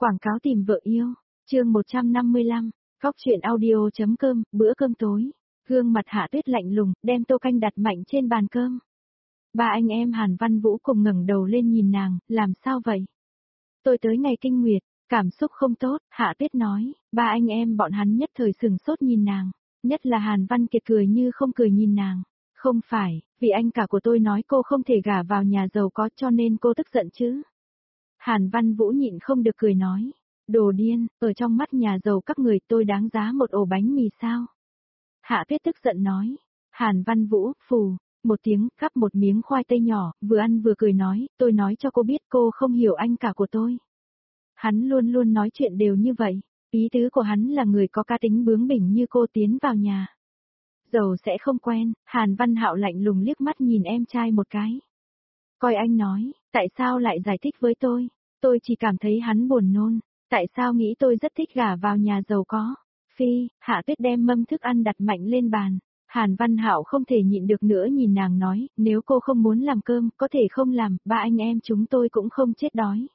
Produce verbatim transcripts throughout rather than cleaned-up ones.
Quảng cáo tìm vợ yêu, chương một trăm năm mươi lăm, Cóc truyện audio.com, bữa cơm tối. Gương mặt Hạ Tuyết lạnh lùng, đem tô canh đặt mạnh trên bàn cơm. Ba anh em Hàn Văn Vũ cùng ngẩng đầu lên nhìn nàng, làm sao vậy? Tôi tới ngày kinh nguyệt, cảm xúc không tốt, Hạ Tuyết nói, ba anh em bọn hắn nhất thời sừng sốt nhìn nàng, nhất là Hàn Văn Kiệt cười như không cười nhìn nàng. Không phải, vì anh cả của tôi nói cô không thể gả vào nhà giàu có cho nên cô tức giận chứ? Hàn Văn Vũ nhịn không được cười nói, đồ điên, ở trong mắt nhà giàu các người tôi đáng giá một ổ bánh mì sao? Hạ Tuyết tức giận nói, Hàn Văn Vũ, phù, một tiếng, cắp một miếng khoai tây nhỏ, vừa ăn vừa cười nói, tôi nói cho cô biết cô không hiểu anh cả của tôi. Hắn luôn luôn nói chuyện đều như vậy, ý tứ của hắn là người có cá tính bướng bỉnh như cô tiến vào nhà giàu sẽ không quen. Hàn Văn Hạo lạnh lùng liếc mắt nhìn em trai một cái. Coi anh nói, tại sao lại giải thích với tôi? Tôi chỉ cảm thấy hắn buồn nôn, tại sao nghĩ tôi rất thích gả vào nhà giàu có? Phi, Hạ Tuyết đem mâm thức ăn đặt mạnh lên bàn. Hàn Văn Hạo không thể nhịn được nữa nhìn nàng nói, nếu cô không muốn làm cơm, có thể không làm, ba anh em chúng tôi cũng không chết đói.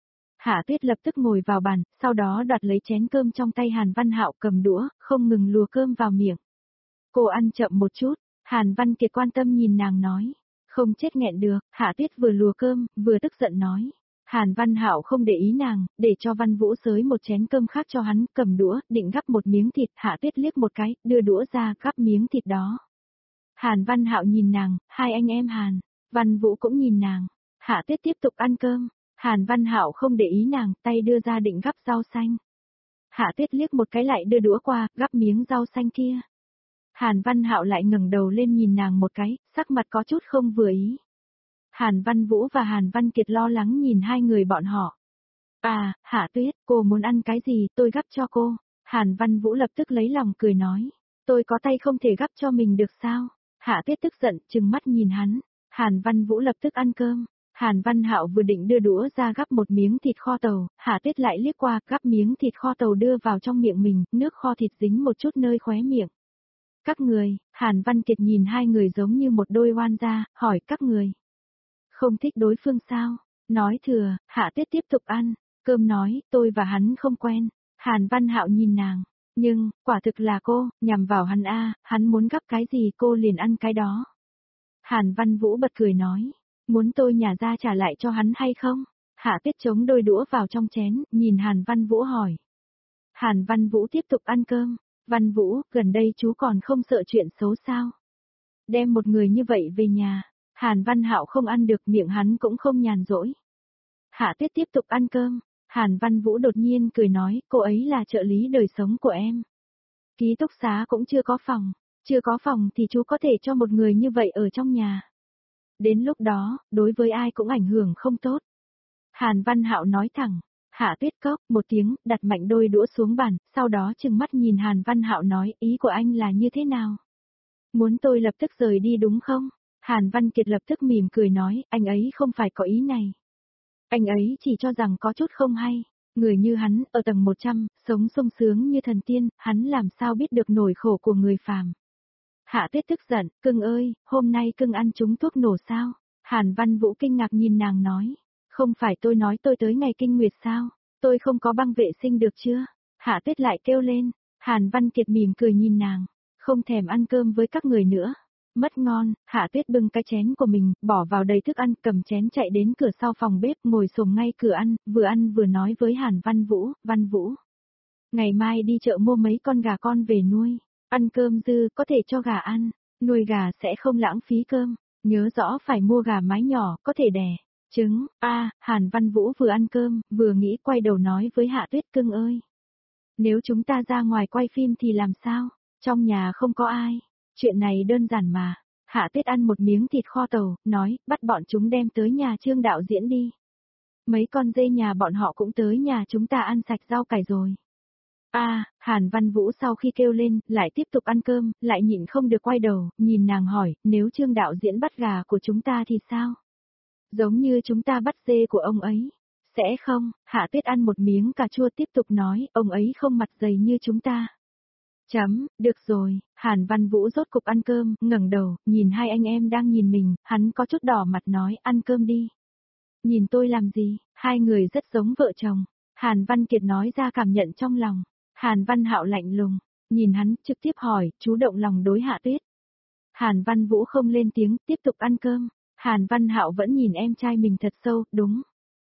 Hạ Tuyết lập tức ngồi vào bàn, sau đó đoạt lấy chén cơm trong tay Hàn Văn Hạo cầm đũa, không ngừng lùa cơm vào miệng. Cô ăn chậm một chút, Hàn Văn Kiệt quan tâm nhìn nàng nói. Không chết nghẹn được, Hạ Tuyết vừa lùa cơm, vừa tức giận nói. Hàn Văn Hạo không để ý nàng, để cho Văn Vũ xới một chén cơm khác cho hắn, cầm đũa, định gắp một miếng thịt, Hạ Tuyết liếc một cái, đưa đũa ra, gắp miếng thịt đó. Hàn Văn Hạo nhìn nàng, hai anh em Hàn, Văn Vũ cũng nhìn nàng. Hạ Tuyết tiếp tục ăn cơm, Hàn Văn Hạo không để ý nàng, tay đưa ra định gắp rau xanh. Hạ Tuyết liếc một cái lại đưa đũa qua, gắp miếng rau xanh kia. Hàn Văn Hạo lại ngẩng đầu lên nhìn nàng một cái, sắc mặt có chút không vừa ý. Hàn Văn Vũ và Hàn Văn Kiệt lo lắng nhìn hai người bọn họ. À, Hạ Tuyết, cô muốn ăn cái gì, tôi gắp cho cô. Hàn Văn Vũ lập tức lấy lòng cười nói. Tôi có tay không thể gắp cho mình được sao? Hạ Tuyết tức giận, trừng mắt nhìn hắn. Hàn Văn Vũ lập tức ăn cơm. Hàn Văn Hạo vừa định đưa đũa ra gắp một miếng thịt kho tàu, Hạ Tuyết lại liếc qua, gắp miếng thịt kho tàu đưa vào trong miệng mình, nước kho thịt dính một chút nơi khóe miệng. Các người, Hàn Văn Kiệt nhìn hai người giống như một đôi oan gia, hỏi các người. Không thích đối phương sao? Nói thừa, Hạ Tuyết tiếp tục ăn, cơm nói, tôi và hắn không quen. Hàn Văn Hạo nhìn nàng, nhưng, quả thực là cô, nhằm vào hắn a, hắn muốn gắp cái gì cô liền ăn cái đó. Hàn Văn Vũ bật cười nói, muốn tôi nhả ra trả lại cho hắn hay không? Hạ Tuyết chống đôi đũa vào trong chén, nhìn Hàn Văn Vũ hỏi. Hàn Văn Vũ tiếp tục ăn cơm. Văn Vũ, gần đây chú còn không sợ chuyện xấu sao? Đem một người như vậy về nhà, Hàn Văn Hạo không ăn được, miệng hắn cũng không nhàn rỗi. Hạ Tuyết tiếp tục ăn cơm, Hàn Văn Vũ đột nhiên cười nói, cô ấy là trợ lý đời sống của em. Ký túc xá cũng chưa có phòng, chưa có phòng thì chú có thể cho một người như vậy ở trong nhà. Đến lúc đó, đối với ai cũng ảnh hưởng không tốt. Hàn Văn Hạo nói thẳng. Hạ Tuyết cốc một tiếng, đặt mạnh đôi đũa xuống bàn, sau đó trừng mắt nhìn Hàn Văn Hạo nói, ý của anh là như thế nào? Muốn tôi lập tức rời đi đúng không? Hàn Văn Kiệt lập tức mỉm cười nói, anh ấy không phải có ý này. Anh ấy chỉ cho rằng có chút không hay. Người như hắn, ở tầng một trăm, sống sung sướng như thần tiên, hắn làm sao biết được nỗi khổ của người phàm. Hạ Tuyết tức giận, cưng ơi, hôm nay cưng ăn trúng thuốc nổ sao? Hàn Văn Vũ kinh ngạc nhìn nàng nói. Không phải tôi nói tôi tới ngày kinh nguyệt sao? Tôi không có băng vệ sinh được chưa? Hạ Tuyết lại kêu lên. Hàn Văn Kiệt mỉm cười nhìn nàng. Không thèm ăn cơm với các người nữa. Mất ngon, Hạ Tuyết bưng cái chén của mình, bỏ vào đầy thức ăn, cầm chén chạy đến cửa sau phòng bếp, ngồi xổm ngay cửa ăn, vừa ăn vừa nói với Hàn Văn Vũ, Văn Vũ. Ngày mai đi chợ mua mấy con gà con về nuôi. Ăn cơm dư, có thể cho gà ăn. Nuôi gà sẽ không lãng phí cơm. Nhớ rõ phải mua gà mái nhỏ, có thể đẻ trứng. A, à, Hàn Văn Vũ vừa ăn cơm, vừa nghĩ, quay đầu nói với Hạ Tuyết, cưng ơi. Nếu chúng ta ra ngoài quay phim thì làm sao? Trong nhà không có ai. Chuyện này đơn giản mà. Hạ Tuyết ăn một miếng thịt kho tàu, nói, bắt bọn chúng đem tới nhà Trương đạo diễn đi. Mấy con dê nhà bọn họ cũng tới nhà chúng ta ăn sạch rau cải rồi. A, à, Hàn Văn Vũ sau khi kêu lên, lại tiếp tục ăn cơm, lại nhịn không được quay đầu, nhìn nàng hỏi, nếu Trương đạo diễn bắt gà của chúng ta thì sao? Giống như chúng ta bắt dê của ông ấy. Sẽ không, Hạ Tuyết ăn một miếng cà chua tiếp tục nói, ông ấy không mặt dày như chúng ta. Chấm, được rồi, Hàn Văn Vũ rốt cục ăn cơm, ngẩng đầu, nhìn hai anh em đang nhìn mình, hắn có chút đỏ mặt nói, ăn cơm đi. Nhìn tôi làm gì, hai người rất giống vợ chồng. Hàn Văn Kiệt nói ra cảm nhận trong lòng. Hàn Văn Hạo lạnh lùng, nhìn hắn, trực tiếp hỏi, chú động lòng đối Hạ Tuyết. Hàn Văn Vũ không lên tiếng, tiếp tục ăn cơm. Hàn Văn Hạo vẫn nhìn em trai mình thật sâu, đúng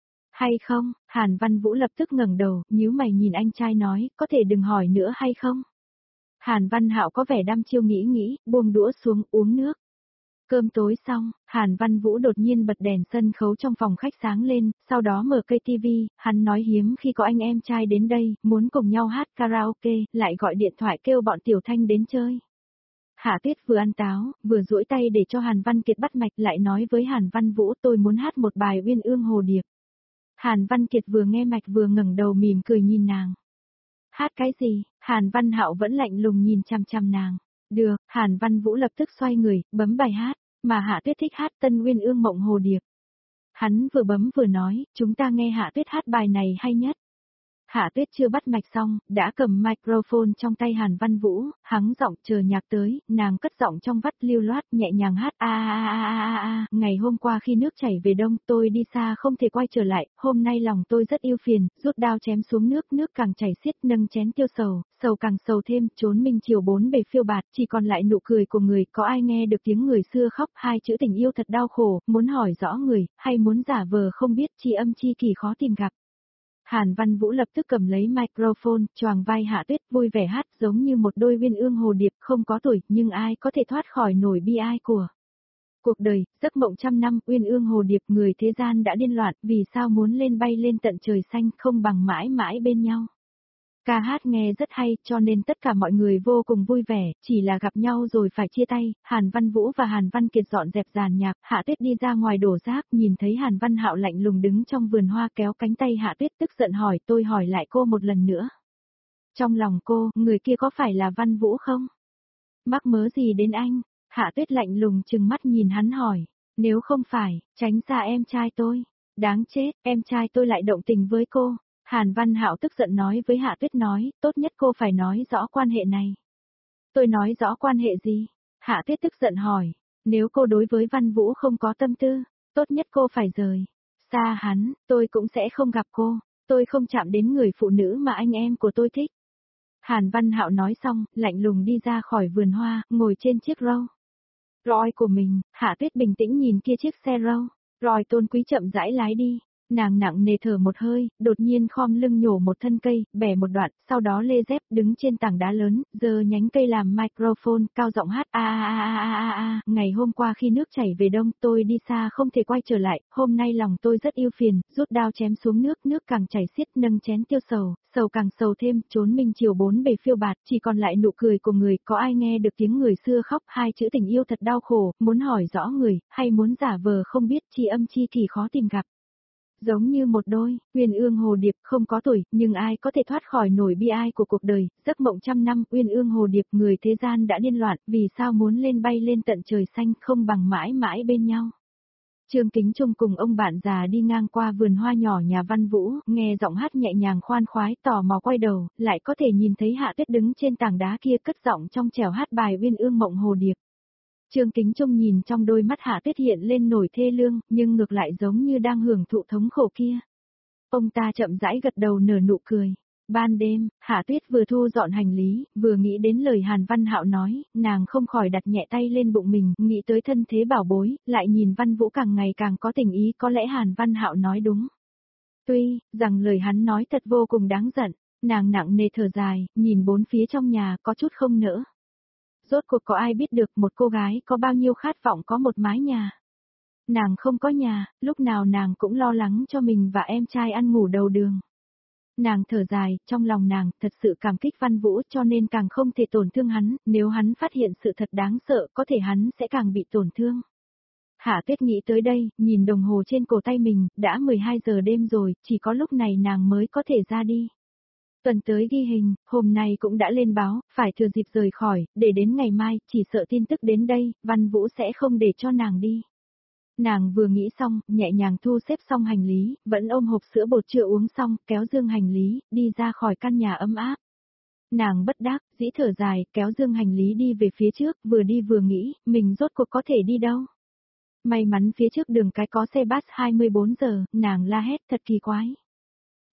hay không? Hàn Văn Vũ lập tức ngẩng đầu, nhíu mày nhìn anh trai nói, có thể đừng hỏi nữa hay không? Hàn Văn Hạo có vẻ đăm chiêu nghĩ nghĩ, buông đũa xuống uống nước. Cơm tối xong, Hàn Văn Vũ đột nhiên bật đèn sân khấu trong phòng khách sáng lên, sau đó mở cây tivi, hắn nói hiếm khi có anh em trai đến đây, muốn cùng nhau hát karaoke, lại gọi điện thoại kêu bọn Tiểu Thanh đến chơi. Hạ Tuyết vừa ăn táo, vừa duỗi tay để cho Hàn Văn Kiệt bắt mạch, lại nói với Hàn Văn Vũ, tôi muốn hát một bài Uyên Ương Hồ Điệp. Hàn Văn Kiệt vừa nghe mạch vừa ngẩng đầu mỉm cười nhìn nàng. Hát cái gì? Hàn Văn Hạo vẫn lạnh lùng nhìn chằm chằm nàng. Được, Hàn Văn Vũ lập tức xoay người, bấm bài hát, mà Hạ Tuyết thích hát Tân Uyên Ương Mộng Hồ Điệp. Hắn vừa bấm vừa nói, chúng ta nghe Hạ Tuyết hát bài này hay nhất. Hạ Tuyết chưa bắt mạch xong, đã cầm microphone trong tay Hàn Văn Vũ, hắng giọng chờ nhạc tới, nàng cất giọng trong vắt lưu loát nhẹ nhàng hát a a a a a a, ngày hôm qua khi nước chảy về đông, tôi đi xa không thể quay trở lại, hôm nay lòng tôi rất yêu phiền, rút đao chém xuống nước, nước càng chảy xiết, nâng chén tiêu sầu, sầu càng sầu thêm, trốn mình chiều bốn bề phiêu bạt, chỉ còn lại nụ cười của người, có ai nghe được tiếng người xưa khóc, hai chữ tình yêu thật đau khổ, muốn hỏi rõ người, hay muốn giả vờ không biết, chi âm chi kỳ khó tìm gặp. Hàn Văn Vũ lập tức cầm lấy microphone, choàng vai Hạ Tuyết, vui vẻ hát giống như một đôi uyên ương hồ điệp, không có tuổi, nhưng ai có thể thoát khỏi nổi bi ai của cuộc đời, giấc mộng trăm năm, uyên ương hồ điệp, người thế gian đã điên loạn, vì sao muốn lên bay lên tận trời xanh, không bằng mãi mãi bên nhau. Ca hát nghe rất hay, cho nên tất cả mọi người vô cùng vui vẻ, chỉ là gặp nhau rồi phải chia tay. Hàn Văn Vũ và Hàn Văn Kiệt dọn dẹp dàn nhạc, Hạ Tuyết đi ra ngoài đổ rác, nhìn thấy Hàn Văn Hạo lạnh lùng đứng trong vườn hoa kéo cánh tay Hạ Tuyết, tức giận hỏi, tôi hỏi lại cô một lần nữa. Trong lòng cô, người kia có phải là Văn Vũ không? Mắc mớ gì đến anh? Hạ Tuyết lạnh lùng trừng mắt nhìn hắn hỏi, nếu không phải, tránh xa em trai tôi. Đáng chết, em trai tôi lại động tình với cô. Hàn Văn Hạo tức giận nói với Hạ Tuyết nói, tốt nhất cô phải nói rõ quan hệ này. Tôi nói rõ quan hệ gì? Hạ Tuyết tức giận hỏi, nếu cô đối với Văn Vũ không có tâm tư, tốt nhất cô phải rời xa hắn, tôi cũng sẽ không gặp cô, tôi không chạm đến người phụ nữ mà anh em của tôi thích. Hàn Văn Hạo nói xong, lạnh lùng đi ra khỏi vườn hoa, ngồi trên chiếc râu Roy của mình. Hạ Tuyết bình tĩnh nhìn kia chiếc xe râu Roy tôn quý chậm rãi lái đi. Nàng nặng nề thở một hơi, đột nhiên khom lưng nhổ một thân cây, bẻ một đoạn, sau đó lê dép đứng trên tảng đá lớn, giơ nhánh cây làm microphone, cao giọng hát a a a a a a, ngày hôm qua khi nước chảy về đông, tôi đi xa không thể quay trở lại, hôm nay lòng tôi rất yêu phiền, rút đao chém xuống nước, nước càng chảy xiết, nâng chén tiêu sầu, sầu càng sầu thêm, trốn mình chiều bốn bề phiêu bạt, chỉ còn lại nụ cười của người, có ai nghe được tiếng người xưa khóc, hai chữ tình yêu thật đau khổ, muốn hỏi rõ người, hay muốn giả vờ không biết, chi âm chi kỳ khó tìm gặp. Giống như một đôi, uyên ương hồ điệp, không có tuổi, nhưng ai có thể thoát khỏi nổi bi ai của cuộc đời, giấc mộng trăm năm, uyên ương hồ điệp, người thế gian đã điên loạn, vì sao muốn lên bay lên tận trời xanh, không bằng mãi mãi bên nhau. Trương Kính Trung cùng ông bạn già đi ngang qua vườn hoa nhỏ nhà Văn Vũ, nghe giọng hát nhẹ nhàng khoan khoái, tò mò quay đầu, lại có thể nhìn thấy Hạ Tuyết đứng trên tảng đá kia cất giọng trong trẻo hát bài Uyên Ương Mộng Hồ Điệp. Trương Kính Trung nhìn trong đôi mắt Hạ Tuyết hiện lên nổi thê lương, nhưng ngược lại giống như đang hưởng thụ thống khổ kia. Ông ta chậm rãi gật đầu nở nụ cười. Ban đêm, Hạ Tuyết vừa thu dọn hành lý, vừa nghĩ đến lời Hàn Văn Hạo nói, nàng không khỏi đặt nhẹ tay lên bụng mình, nghĩ tới thân thế bảo bối, lại nhìn Văn Vũ càng ngày càng có tình ý, có lẽ Hàn Văn Hạo nói đúng. Tuy, rằng lời hắn nói thật vô cùng đáng giận, nàng nặng nề thở dài, nhìn bốn phía trong nhà có chút không nỡ. Rốt cuộc có ai biết được một cô gái có bao nhiêu khát vọng có một mái nhà. Nàng không có nhà, lúc nào nàng cũng lo lắng cho mình và em trai ăn ngủ đầu đường. Nàng thở dài, trong lòng nàng thật sự cảm kích Văn Vũ cho nên càng không thể tổn thương hắn, nếu hắn phát hiện sự thật đáng sợ có thể hắn sẽ càng bị tổn thương. Hạ Tuyết nghĩ tới đây, nhìn đồng hồ trên cổ tay mình, đã mười hai giờ đêm rồi, chỉ có lúc này nàng mới có thể ra đi. Tuần tới ghi hình, hôm nay cũng đã lên báo, phải thừa dịp rời khỏi, để đến ngày mai, chỉ sợ tin tức đến đây, Văn Vũ sẽ không để cho nàng đi. Nàng vừa nghĩ xong, nhẹ nhàng thu xếp xong hành lý, vẫn ôm hộp sữa bột chưa uống xong, kéo dương hành lý, đi ra khỏi căn nhà ấm áp. Nàng bất đắc, dĩ thở dài, kéo dương hành lý đi về phía trước, vừa đi vừa nghĩ, mình rốt cuộc có thể đi đâu. May mắn phía trước đường cái có xe bus hai mươi bốn giờ, nàng la hét thật kỳ quái.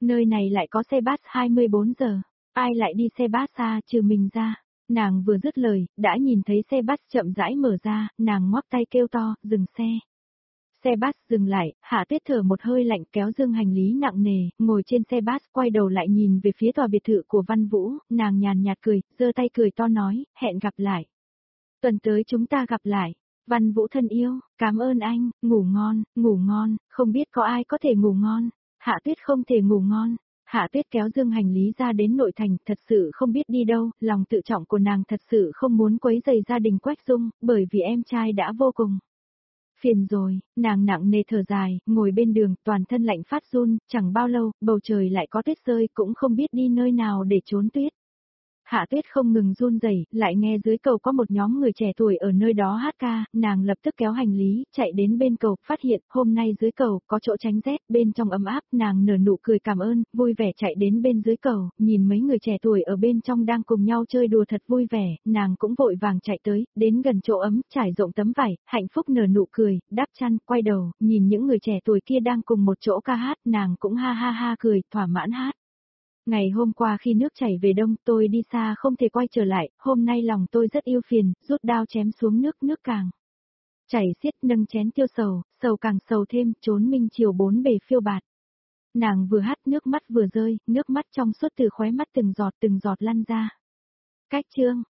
Nơi này lại có xe bus hai mươi bốn giờ, ai lại đi xe bus xa trừ mình ra. Nàng vừa dứt lời, đã nhìn thấy xe bus chậm rãi mở ra, nàng ngoắc tay kêu to, dừng xe. Xe bus dừng lại, Hạ Tuyết thở một hơi lạnh kéo dương hành lý nặng nề, ngồi trên xe bus quay đầu lại nhìn về phía tòa biệt thự của Văn Vũ, nàng nhàn nhạt cười, giơ tay cười to nói, hẹn gặp lại. Tuần tới chúng ta gặp lại. Văn Vũ thân yêu, cảm ơn anh, ngủ ngon, ngủ ngon, không biết có ai có thể ngủ ngon. Hạ Tuyết không thể ngủ ngon. Hạ Tuyết kéo dương hành lý ra đến nội thành, thật sự không biết đi đâu, lòng tự trọng của nàng thật sự không muốn quấy rầy gia đình Quách Dung, bởi vì em trai đã vô cùng phiền rồi, nàng nặng nề thở dài, ngồi bên đường, toàn thân lạnh phát run, chẳng bao lâu, bầu trời lại có tuyết rơi, cũng không biết đi nơi nào để trốn tuyết. Hạ Tuyết không ngừng run rẩy, lại nghe dưới cầu có một nhóm người trẻ tuổi ở nơi đó hát ca, nàng lập tức kéo hành lý, chạy đến bên cầu, phát hiện, hôm nay dưới cầu, có chỗ tránh rét, bên trong ấm áp, nàng nở nụ cười cảm ơn, vui vẻ chạy đến bên dưới cầu, nhìn mấy người trẻ tuổi ở bên trong đang cùng nhau chơi đùa thật vui vẻ, nàng cũng vội vàng chạy tới, đến gần chỗ ấm, trải rộng tấm vải, hạnh phúc nở nụ cười, đắp chăn, quay đầu, nhìn những người trẻ tuổi kia đang cùng một chỗ ca hát, nàng cũng ha ha ha cười, thỏa mãn hát. Ngày hôm qua khi nước chảy về đông, tôi đi xa không thể quay trở lại, hôm nay lòng tôi rất yêu phiền, rút đao chém xuống nước, nước càng chảy xiết, nâng chén tiêu sầu, sầu càng sầu thêm, trốn minh chiều bốn bề phiêu bạt. Nàng vừa hát nước mắt vừa rơi, nước mắt trong suốt từ khóe mắt từng giọt từng giọt lăn ra. Cách chương